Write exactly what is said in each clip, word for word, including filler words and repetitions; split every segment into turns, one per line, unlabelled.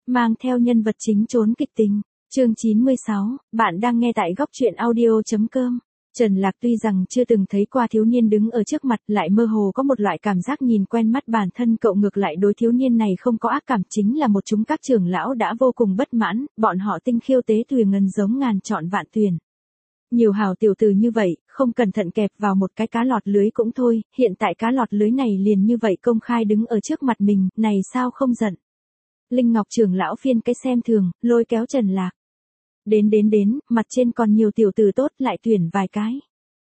mang theo nhân vật chính trốn kịch tình. Chương chín mươi sáu, bạn đang nghe tại góc truyện audio.com. Trần Lạc tuy rằng chưa từng thấy qua thiếu niên đứng ở trước mặt, lại mơ hồ có một loại cảm giác nhìn quen mắt, bản thân cậu ngược lại đối thiếu niên này không có ác cảm, chính là một chúng các trưởng lão đã vô cùng bất mãn, bọn họ tinh khiêu tế tùy ngân giống ngàn chọn vạn tuyển. Nhiều hào tiểu tử như vậy, không cẩn thận kẹp vào một cái cá lọt lưới cũng thôi, hiện tại cá lọt lưới này liền như vậy công khai đứng ở trước mặt mình, này sao không giận. Linh Ngọc trưởng lão phiên cái xem thường, lôi kéo Trần Lạc. Đến đến đến, mặt trên còn nhiều tiểu tử tốt, lại tuyển vài cái.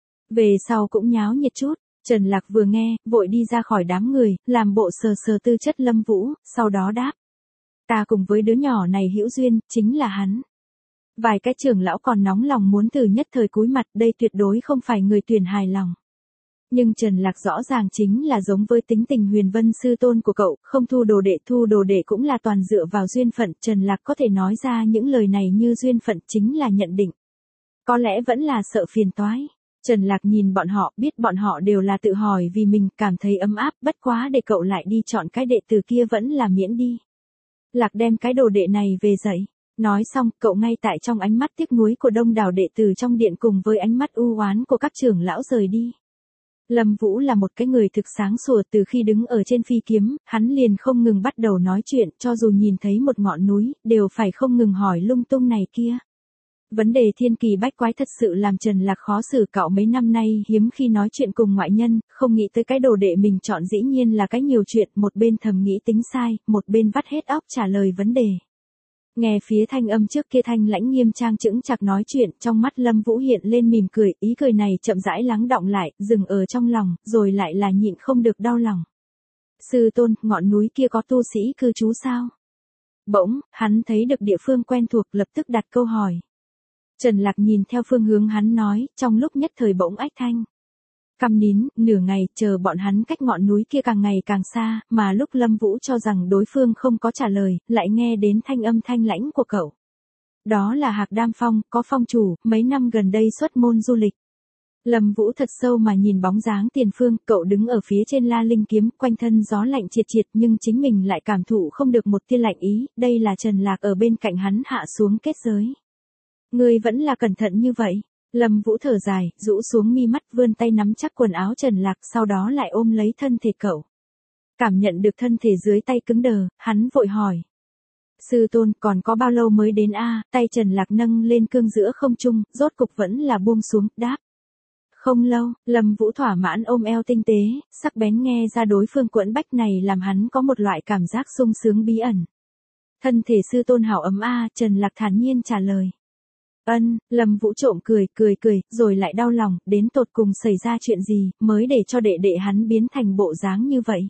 Về sau cũng nháo nhiệt chút, Trần Lạc vừa nghe, vội đi ra khỏi đám người, làm bộ sờ sờ tư chất Lâm Vũ, sau đó đáp. Ta cùng với đứa nhỏ này hữu duyên, chính là hắn. Vài cái trưởng lão còn nóng lòng muốn từ nhất thời cúi mặt, đây tuyệt đối không phải người tuyển hài lòng. Nhưng Trần Lạc rõ ràng chính là giống với tính tình Huyền Vân sư tôn của cậu, không thu đồ đệ, thu đồ đệ cũng là toàn dựa vào duyên phận. Trần Lạc có thể nói ra những lời này như duyên phận chính là nhận định. Có lẽ vẫn là sợ phiền toái. Trần Lạc nhìn bọn họ, biết bọn họ đều là tự hỏi vì mình, cảm thấy ấm áp, bất quá để cậu lại đi chọn cái đệ tử kia vẫn là miễn đi. Lạc đem cái đồ đệ này về dạy. Nói xong, cậu ngay tại trong ánh mắt tiếc nuối của đông đảo đệ tử trong điện cùng với ánh mắt u oán của các trưởng lão rời đi. Lâm Vũ là một cái người thực sáng sủa, từ khi đứng ở trên phi kiếm, hắn liền không ngừng bắt đầu nói chuyện, cho dù nhìn thấy một ngọn núi, đều phải không ngừng hỏi lung tung này kia. Vấn đề thiên kỳ bách quái thật sự làm Trần Lạc khó xử, cậu mấy năm nay hiếm khi nói chuyện cùng ngoại nhân, không nghĩ tới cái đồ đệ mình chọn dĩ nhiên là cái nhiều chuyện, một bên thầm nghĩ tính sai, một bên vắt hết óc trả lời vấn đề. Nghe phía thanh âm trước kia thanh lãnh nghiêm trang chững chạc nói chuyện, trong mắt Lâm Vũ hiện lên mỉm cười, ý cười này chậm rãi lắng đọng lại, dừng ở trong lòng, rồi lại là nhịn không được đau lòng. Sư tôn, ngọn núi kia có tu sĩ cư trú sao? Bỗng, hắn thấy được địa phương quen thuộc, lập tức đặt câu hỏi. Trần Lạc nhìn theo phương hướng hắn nói, trong lúc nhất thời bỗng ách thanh. Câm nín, nửa ngày, chờ bọn hắn cách ngọn núi kia càng ngày càng xa, mà lúc Lâm Vũ cho rằng đối phương không có trả lời, lại nghe đến thanh âm thanh lãnh của cậu. Đó là Hạc Đam Phong, có phong chủ, mấy năm gần đây xuất môn du lịch. Lâm Vũ thật sâu mà nhìn bóng dáng tiền phương, cậu đứng ở phía trên La Linh kiếm, quanh thân gió lạnh triệt triệt, nhưng chính mình lại cảm thụ không được một tia lạnh ý, đây là Trần Lạc ở bên cạnh hắn hạ xuống kết giới. Ngươi vẫn là cẩn thận như vậy. Lâm Vũ thở dài, rũ xuống mi mắt, vươn tay nắm chắc quần áo Trần Lạc, sau đó lại ôm lấy thân thể cậu. Cảm nhận được thân thể dưới tay cứng đờ, hắn vội hỏi. Sư tôn, còn có bao lâu mới đến a? Tay Trần Lạc nâng lên cương giữa không trung, rốt cục vẫn là buông xuống, đáp. Không lâu, Lâm Vũ thỏa mãn ôm eo tinh tế, sắc bén nghe ra đối phương quẫn bách này làm hắn có một loại cảm giác sung sướng bí ẩn. Thân thể sư tôn hảo ấm a, Trần Lạc thản nhiên trả lời. Ân, Lâm Vũ trộm cười, cười cười, rồi lại đau lòng, đến tột cùng xảy ra chuyện gì, mới để cho đệ đệ hắn biến thành bộ dáng như vậy.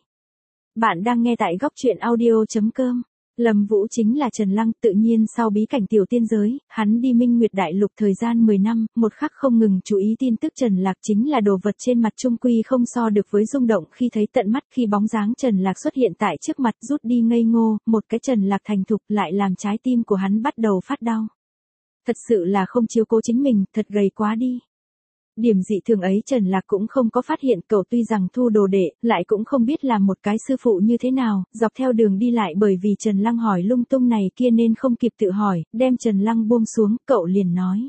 Bạn đang nghe tại góc truyện audio.com. Lâm Vũ chính là Trần Lăng, tự nhiên sau bí cảnh tiểu tiên giới, hắn đi Minh Nguyệt Đại Lục thời gian mười năm, một khắc không ngừng chú ý tin tức Trần Lạc chính là đồ vật trên mặt trung quy không so được với rung động khi thấy tận mắt, khi bóng dáng Trần Lạc xuất hiện tại trước mặt, rút đi ngây ngô, một cái Trần Lạc thành thục lại làm trái tim của hắn bắt đầu phát đau. Thật sự là không chiếu cố chính mình, thật gầy quá đi. Điểm dị thường ấy Trần Lạc cũng không có phát hiện, cậu tuy rằng thu đồ đệ, lại cũng không biết làm một cái sư phụ như thế nào, dọc theo đường đi lại bởi vì Trần Lăng hỏi lung tung này kia nên không kịp tự hỏi, đem Trần Lăng buông xuống, cậu liền nói.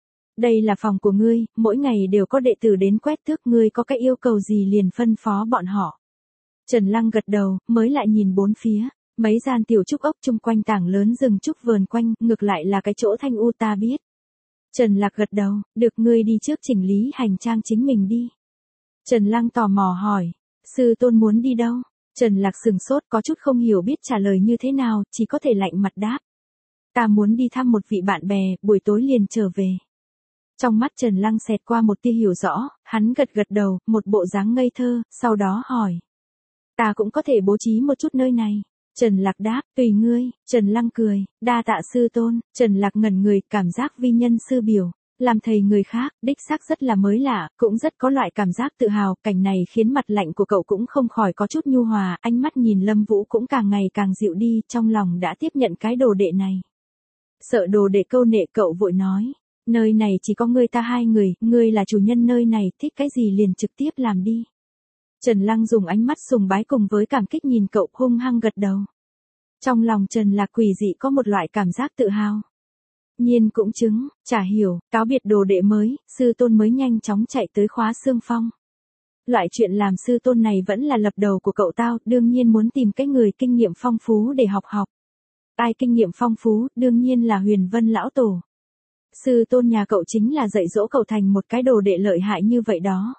Đây là phòng của ngươi, mỗi ngày đều có đệ tử đến quét tước, ngươi có cái yêu cầu gì liền phân phó bọn họ. Trần Lăng gật đầu, mới lại nhìn bốn phía. Mấy gian tiểu trúc ốc chung quanh tảng lớn rừng trúc vườn quanh, ngược lại là cái chỗ thanh u ta biết. Trần Lạc gật đầu, được, ngươi đi trước chỉnh lý hành trang chính mình đi. Trần Lăng tò mò hỏi, sư tôn muốn đi đâu? Trần Lạc sừng sốt, có chút không hiểu biết trả lời như thế nào, chỉ có thể lạnh mặt đáp. Ta muốn đi thăm một vị bạn bè, buổi tối liền trở về. Trong mắt Trần Lăng xẹt qua một tia hiểu rõ, hắn gật gật đầu, một bộ dáng ngây thơ, sau đó hỏi. Ta cũng có thể bố trí một chút nơi này. Trần Lạc đáp, tùy ngươi. Trần Lăng cười, đa tạ sư tôn. Trần Lạc ngẩn người, cảm giác vi nhân sư biểu, làm thầy người khác, đích xác rất là mới lạ, cũng rất có loại cảm giác tự hào, cảnh này khiến mặt lạnh của cậu cũng không khỏi có chút nhu hòa, ánh mắt nhìn Lâm Vũ cũng càng ngày càng dịu đi, trong lòng đã tiếp nhận cái đồ đệ này. Sợ đồ đệ câu nệ cậu vội nói, nơi này chỉ có ngươi ta hai người, ngươi là chủ nhân nơi này, thích cái gì liền trực tiếp làm đi. Trần Lăng dùng ánh mắt sùng bái cùng với cảm kích nhìn cậu, hung hăng gật đầu. Trong lòng Trần Lạc quỷ dị có một loại cảm giác tự hào. Nhiên cũng chứng, chả hiểu, cáo biệt đồ đệ mới, sư tôn mới nhanh chóng chạy tới khóa xương phong. Loại chuyện làm sư tôn này vẫn là lập đầu của cậu tao, đương nhiên muốn tìm cái người kinh nghiệm phong phú để học học. Ai kinh nghiệm phong phú, đương nhiên là Huyền Vân lão tổ. Sư tôn nhà cậu chính là dạy dỗ cậu thành một cái đồ đệ lợi hại như vậy đó.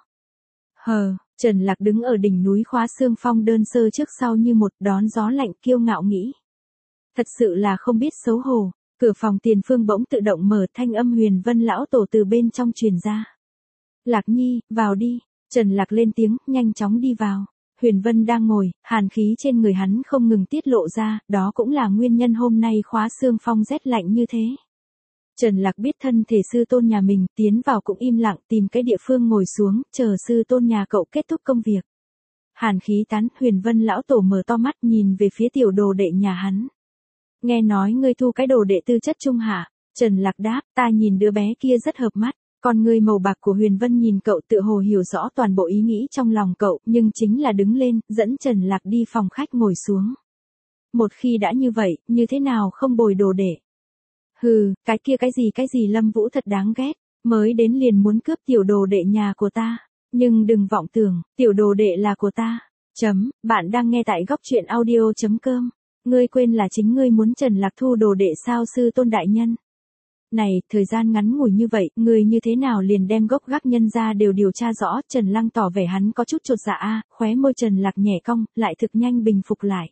Hờ, Trần Lạc đứng ở đỉnh núi khóa xương phong đơn sơ trước sau như một đón gió lạnh kiêu ngạo nghĩ. Thật sự là không biết xấu hổ, cửa phòng tiền phương bỗng tự động mở, thanh âm Huyền Vân lão tổ từ bên trong truyền ra. Lạc Nhi, vào đi. Trần Lạc lên tiếng, nhanh chóng đi vào. Huyền Vân đang ngồi, hàn khí trên người hắn không ngừng tiết lộ ra, đó cũng là nguyên nhân hôm nay khóa xương phong rét lạnh như thế. Trần Lạc biết thân thể sư tôn nhà mình, tiến vào cũng im lặng tìm cái địa phương ngồi xuống, chờ sư tôn nhà cậu kết thúc công việc. Hàn khí tán, Huyền Vân lão tổ mở to mắt nhìn về phía tiểu đồ đệ nhà hắn. Nghe nói ngươi thu cái đồ đệ tư chất trung hạ. Trần Lạc đáp, ta nhìn đứa bé kia rất hợp mắt. Con người màu bạc của Huyền Vân nhìn cậu tựa hồ hiểu rõ toàn bộ ý nghĩ trong lòng cậu, nhưng chính là đứng lên, dẫn Trần Lạc đi phòng khách ngồi xuống. Một khi đã như vậy, như thế nào không bồi đồ đệ? Hừ, cái kia cái gì cái gì Lâm Vũ thật đáng ghét, mới đến liền muốn cướp tiểu đồ đệ nhà của ta. Nhưng đừng vọng tưởng, tiểu đồ đệ là của ta. Chấm, bạn đang nghe tại góc truyện audio chấm com. Ngươi quên là chính ngươi muốn Trần Lạc thu đồ đệ sao sư tôn đại nhân? Này, thời gian ngắn ngủi như vậy, người như thế nào liền đem gốc gác nhân ra đều điều tra rõ, Trần Lăng tỏ vẻ hắn có chút chột dạ a, khóe môi Trần Lạc nhẹ cong, lại thực nhanh bình phục lại.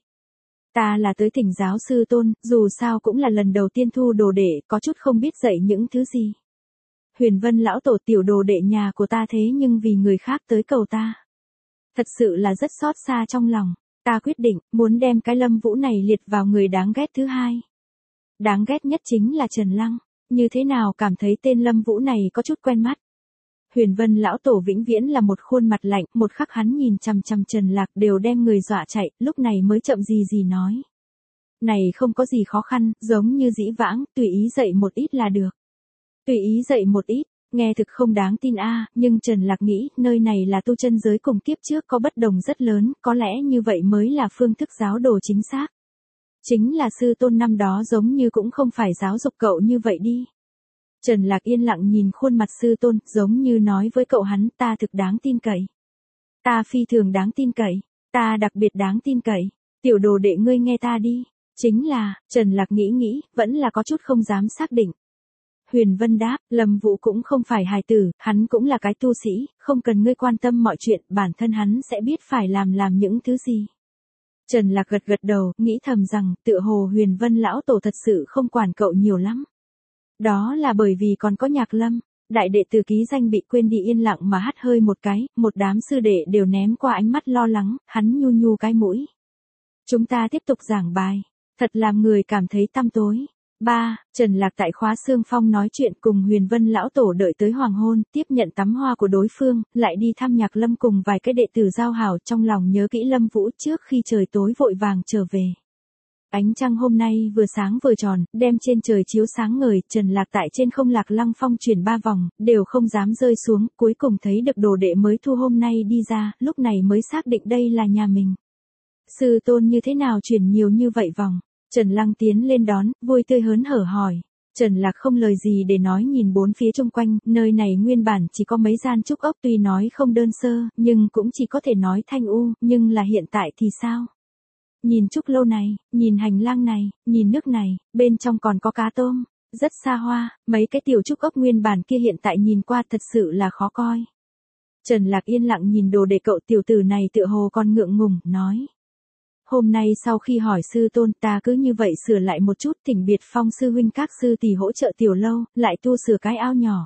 Ta là tới thỉnh giáo sư tôn, dù sao cũng là lần đầu tiên thu đồ đệ, có chút không biết dạy những thứ gì. Huyền Vân lão tổ tiểu đồ đệ nhà của ta thế nhưng vì người khác tới cầu ta. Thật sự là rất xót xa trong lòng, ta quyết định, muốn đem cái Lâm Vũ này liệt vào người đáng ghét thứ hai. Đáng ghét nhất chính là Trần Lăng. Như thế nào cảm thấy tên Lâm Vũ này có chút quen mắt. Huyền Vân lão tổ vĩnh viễn là một khuôn mặt lạnh, một khắc hắn nhìn chằm chằm Trần Lạc đều đem người dọa chạy, lúc này mới chậm gì gì nói. Này không có gì khó khăn, giống như dĩ vãng, tùy ý dạy một ít là được. Tùy ý dạy một ít, nghe thực không đáng tin a, nhưng Trần Lạc nghĩ, nơi này là tu chân giới cùng kiếp trước có bất đồng rất lớn, có lẽ như vậy mới là phương thức giáo đồ chính xác. Chính là sư tôn năm đó giống như cũng không phải giáo dục cậu như vậy đi. Trần Lạc yên lặng nhìn khuôn mặt sư tôn, giống như nói với cậu hắn, ta thực đáng tin cậy. Ta phi thường đáng tin cậy, ta đặc biệt đáng tin cậy, tiểu đồ đệ ngươi nghe ta đi. Chính là, Trần Lạc nghĩ nghĩ, vẫn là có chút không dám xác định. Huyền Vân đáp, Lâm Vũ cũng không phải hài tử, hắn cũng là cái tu sĩ, không cần ngươi quan tâm mọi chuyện, bản thân hắn sẽ biết phải làm làm những thứ gì. Trần Lạc gật gật đầu, nghĩ thầm rằng, tựa hồ Huyền Vân lão tổ thật sự không quản cậu nhiều lắm. Đó là bởi vì còn có Nhạc Lâm, đại đệ tử ký danh bị quên đi yên lặng mà hắt hơi một cái, một đám sư đệ đều ném qua ánh mắt lo lắng, hắn nhu nhu cái mũi. Chúng ta tiếp tục giảng bài, thật làm người cảm thấy tăm tối. ba. Trần Lạc tại khóa xương phong nói chuyện cùng Huyền Vân lão tổ đợi tới hoàng hôn, tiếp nhận tắm hoa của đối phương, lại đi thăm Nhạc Lâm cùng vài cái đệ tử giao hảo, trong lòng nhớ kỹ Lâm Vũ trước khi trời tối vội vàng trở về. Ánh trăng hôm nay vừa sáng vừa tròn, đem trên trời chiếu sáng ngời, Trần Lạc tại trên không Lạc Lăng Phong chuyển ba vòng, đều không dám rơi xuống, cuối cùng thấy được đồ đệ mới thu hôm nay đi ra, lúc này mới xác định đây là nhà mình. Sư tôn như thế nào chuyển nhiều như vậy vòng? Trần Lăng tiến lên đón, vui tươi hớn hở hỏi. Trần Lạc không lời gì để nói nhìn bốn phía xung quanh, nơi này nguyên bản chỉ có mấy gian trúc ốc tuy nói không đơn sơ, nhưng cũng chỉ có thể nói thanh u, nhưng là hiện tại thì sao? Nhìn trúc lâu này, nhìn hành lang này, nhìn nước này, bên trong còn có cá tôm, rất xa hoa, mấy cái tiểu trúc ốc nguyên bản kia hiện tại nhìn qua thật sự là khó coi. Trần Lạc yên lặng nhìn đồ đệ cậu tiểu tử này tựa hồ còn ngượng ngùng, nói. Hôm nay sau khi hỏi sư tôn ta cứ như vậy sửa lại một chút, thỉnh biệt phong sư huynh các sư tỷ hỗ trợ tiểu lâu, lại tu sửa cái ao nhỏ.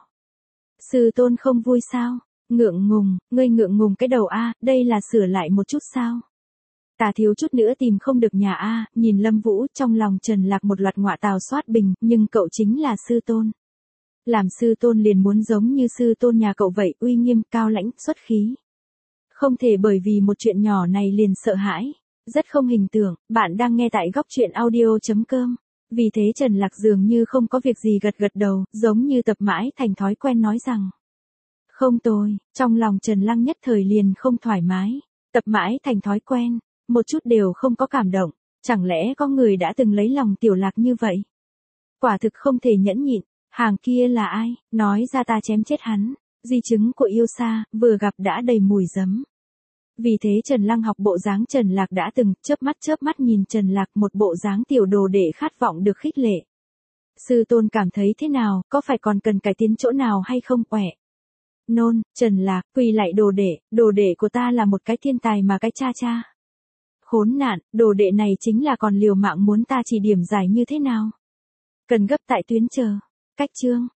Sư tôn không vui sao? Ngượng ngùng, ngươi ngượng ngùng cái đầu a, đây là sửa lại một chút sao? Ta thiếu chút nữa tìm không được nhà a, nhìn Lâm Vũ, trong lòng Trần Lạc một loạt ngọa tào xoát bình, nhưng cậu chính là sư tôn. Làm sư tôn liền muốn giống như sư tôn nhà cậu vậy, uy nghiêm, cao lãnh, xuất khí. Không thể bởi vì một chuyện nhỏ này liền sợ hãi. Rất không hình tượng, bạn đang nghe tại góc truyện audio chấm com. Vì thế Trần Lạc dường như không có việc gì gật gật đầu, giống như tập mãi thành thói quen nói rằng. Không tồi, trong lòng Trần Lăng nhất thời liền không thoải mái. Tập mãi thành thói quen, một chút đều không có cảm động. Chẳng lẽ có người đã từng lấy lòng Tiểu Lạc như vậy? Quả thực không thể nhẫn nhịn, hàng kia là ai, nói ra ta chém chết hắn. Di chứng của yêu xa, vừa gặp đã đầy mùi giấm. Vì thế Trần Lăng học bộ dáng Trần Lạc đã từng, chớp mắt chớp mắt nhìn Trần Lạc, một bộ dáng tiểu đồ đệ khát vọng được khích lệ. Sư tôn cảm thấy thế nào, có phải còn cần cải tiến chỗ nào hay không? Quẹ. Nôn, Trần Lạc, quỳ lại đồ đệ, đồ đệ của ta là một cái thiên tài mà cái cha cha. Khốn nạn, đồ đệ này chính là còn liều mạng muốn ta chỉ điểm giải như thế nào. Cần gấp tại tuyến chờ. Cách chương.